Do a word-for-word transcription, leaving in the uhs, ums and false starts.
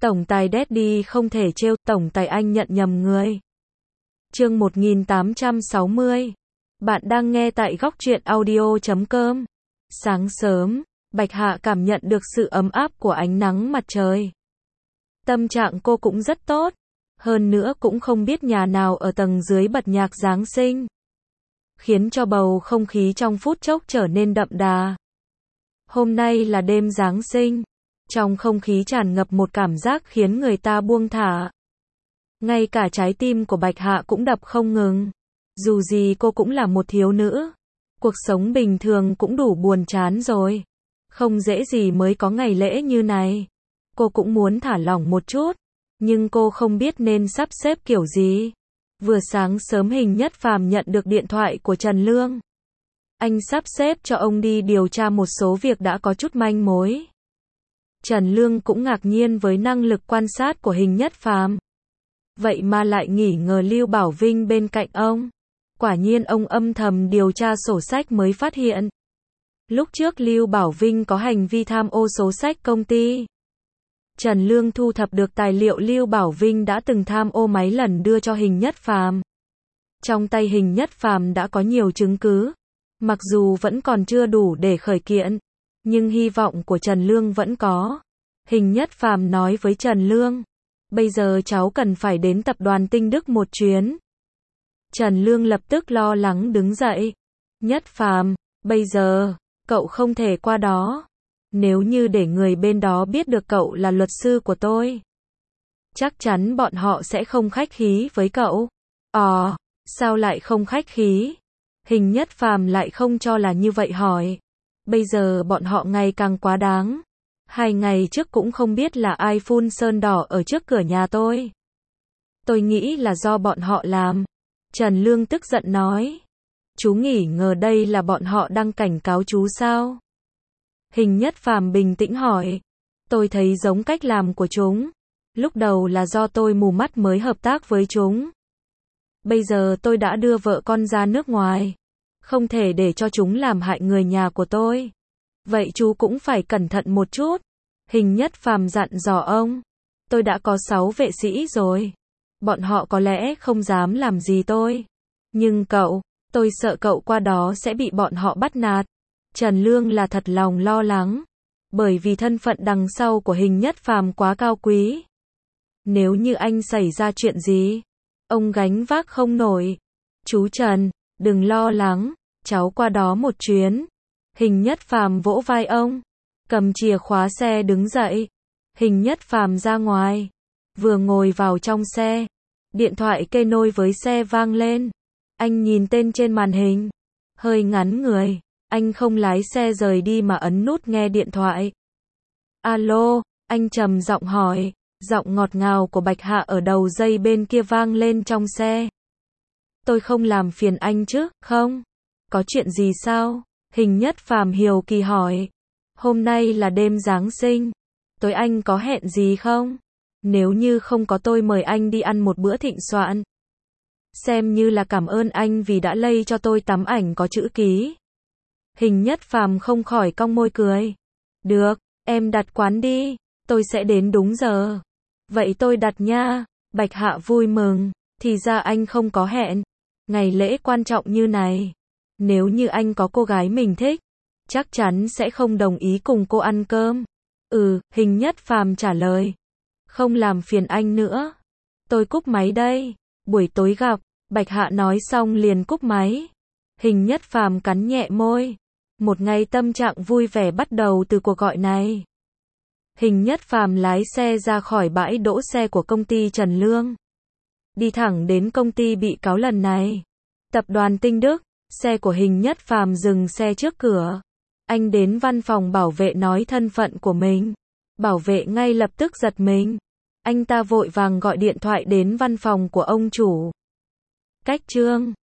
Tổng tài Daddy không thể trêu, tổng tài anh nhận nhầm người. Chương một nghìn tám trăm sáu mươi. Bạn đang nghe tại góc truyện audio chấm com. Sáng sớm, Bạch Hạ cảm nhận được sự ấm áp của ánh nắng mặt trời. Tâm trạng cô cũng rất tốt. Hơn nữa cũng không biết nhà nào ở tầng dưới bật nhạc Giáng sinh, khiến cho bầu không khí trong phút chốc trở nên đậm đà. Hôm nay là đêm Giáng sinh. Trong không khí tràn ngập một cảm giác khiến người ta buông thả. Ngay cả trái tim của Bạch Hạ cũng đập không ngừng. Dù gì cô cũng là một thiếu nữ. Cuộc sống bình thường cũng đủ buồn chán rồi. Không dễ gì mới có ngày lễ như này. Cô cũng muốn thả lỏng một chút. Nhưng cô không biết nên sắp xếp kiểu gì. Vừa sáng sớm Hình Nhất Phàm nhận được điện thoại của Trần Lương. Anh sắp xếp cho ông đi điều tra một số việc đã có chút manh mối. Trần Lương cũng ngạc nhiên với năng lực quan sát của Hình Nhất Phàm. Vậy mà lại nghỉ ngờ Lưu Bảo Vinh bên cạnh ông. Quả nhiên ông âm thầm điều tra sổ sách mới phát hiện. Lúc trước Lưu Bảo Vinh có hành vi tham ô số sách công ty. Trần Lương thu thập được tài liệu Lưu Bảo Vinh đã từng tham ô mấy lần đưa cho Hình Nhất Phàm. Trong tay Hình Nhất Phàm đã có nhiều chứng cứ. Mặc dù vẫn còn chưa đủ để khởi kiện, nhưng hy vọng của Trần Lương vẫn có. Hình Nhất Phàm nói với Trần Lương, bây giờ cháu cần phải đến tập đoàn Tinh Đức một chuyến. Trần Lương lập tức lo lắng đứng dậy. Nhất Phàm, bây giờ, cậu không thể qua đó. Nếu như để người bên đó biết được cậu là luật sư của tôi, chắc chắn bọn họ sẽ không khách khí với cậu. Ờ, sao lại không khách khí? Hình Nhất Phàm lại không cho là như vậy hỏi. Bây giờ bọn họ ngày càng quá đáng. Hai ngày trước cũng không biết là ai phun sơn đỏ ở trước cửa nhà tôi. Tôi nghĩ là do bọn họ làm. Trần Lương tức giận nói. Chú nghỉ ngờ đây là bọn họ đang cảnh cáo chú sao? Hình Nhất Phàm bình tĩnh hỏi. Tôi thấy giống cách làm của chúng. Lúc đầu là do tôi mù mắt mới hợp tác với chúng. Bây giờ tôi đã đưa vợ con ra nước ngoài. Không thể để cho chúng làm hại người nhà của tôi. Vậy chú cũng phải cẩn thận một chút. Hình Nhất Phàm dặn dò ông. Tôi đã có sáu vệ sĩ rồi. Bọn họ có lẽ không dám làm gì tôi. Nhưng cậu, tôi sợ cậu qua đó sẽ bị bọn họ bắt nạt. Trần Lương là thật lòng lo lắng. Bởi vì thân phận đằng sau của Hình Nhất Phàm quá cao quý. Nếu như anh xảy ra chuyện gì, ông gánh vác không nổi. Chú Trần, đừng lo lắng, cháu qua đó một chuyến. Hình Nhất Phàm vỗ vai ông, cầm chìa khóa xe đứng dậy. Hình Nhất Phàm ra ngoài, vừa ngồi vào trong xe, điện thoại kê nối với xe vang lên. Anh nhìn tên trên màn hình, hơi ngắn người, anh không lái xe rời đi mà ấn nút nghe điện thoại. Alo, anh trầm giọng hỏi, giọng ngọt ngào của Bạch Hạ ở đầu dây bên kia vang lên trong xe. Tôi không làm phiền anh chứ, không? Có chuyện gì sao? Hình Nhất Phàm hiếu kỳ hỏi. Hôm nay là đêm Giáng sinh. Tối anh có hẹn gì không? Nếu như không có tôi mời anh đi ăn một bữa thịnh soạn. Xem như là cảm ơn anh vì đã lay cho tôi tấm ảnh có chữ ký. Hình Nhất Phàm không khỏi cong môi cười. Được, em đặt quán đi. Tôi sẽ đến đúng giờ. Vậy tôi đặt nha. Bạch Hạ vui mừng. Thì ra anh không có hẹn. Ngày lễ quan trọng như này. Nếu như anh có cô gái mình thích, chắc chắn sẽ không đồng ý cùng cô ăn cơm. Ừ, Hình Nhất Phàm trả lời. Không làm phiền anh nữa. Tôi cúp máy đây. Buổi tối gặp. Bạch Hạ nói xong liền cúp máy. Hình Nhất Phàm cắn nhẹ môi. Một ngày tâm trạng vui vẻ bắt đầu từ cuộc gọi này. Hình Nhất Phàm lái xe ra khỏi bãi đỗ xe của công ty Trần Lương. Đi thẳng đến công ty bị cáo lần này. Tập đoàn Tinh Đức. Xe của Hình Nhất Phàm dừng xe trước cửa. Anh đến văn phòng bảo vệ nói thân phận của mình. Bảo vệ ngay lập tức giật mình. Anh ta vội vàng gọi điện thoại đến văn phòng của ông chủ. Cách Trương.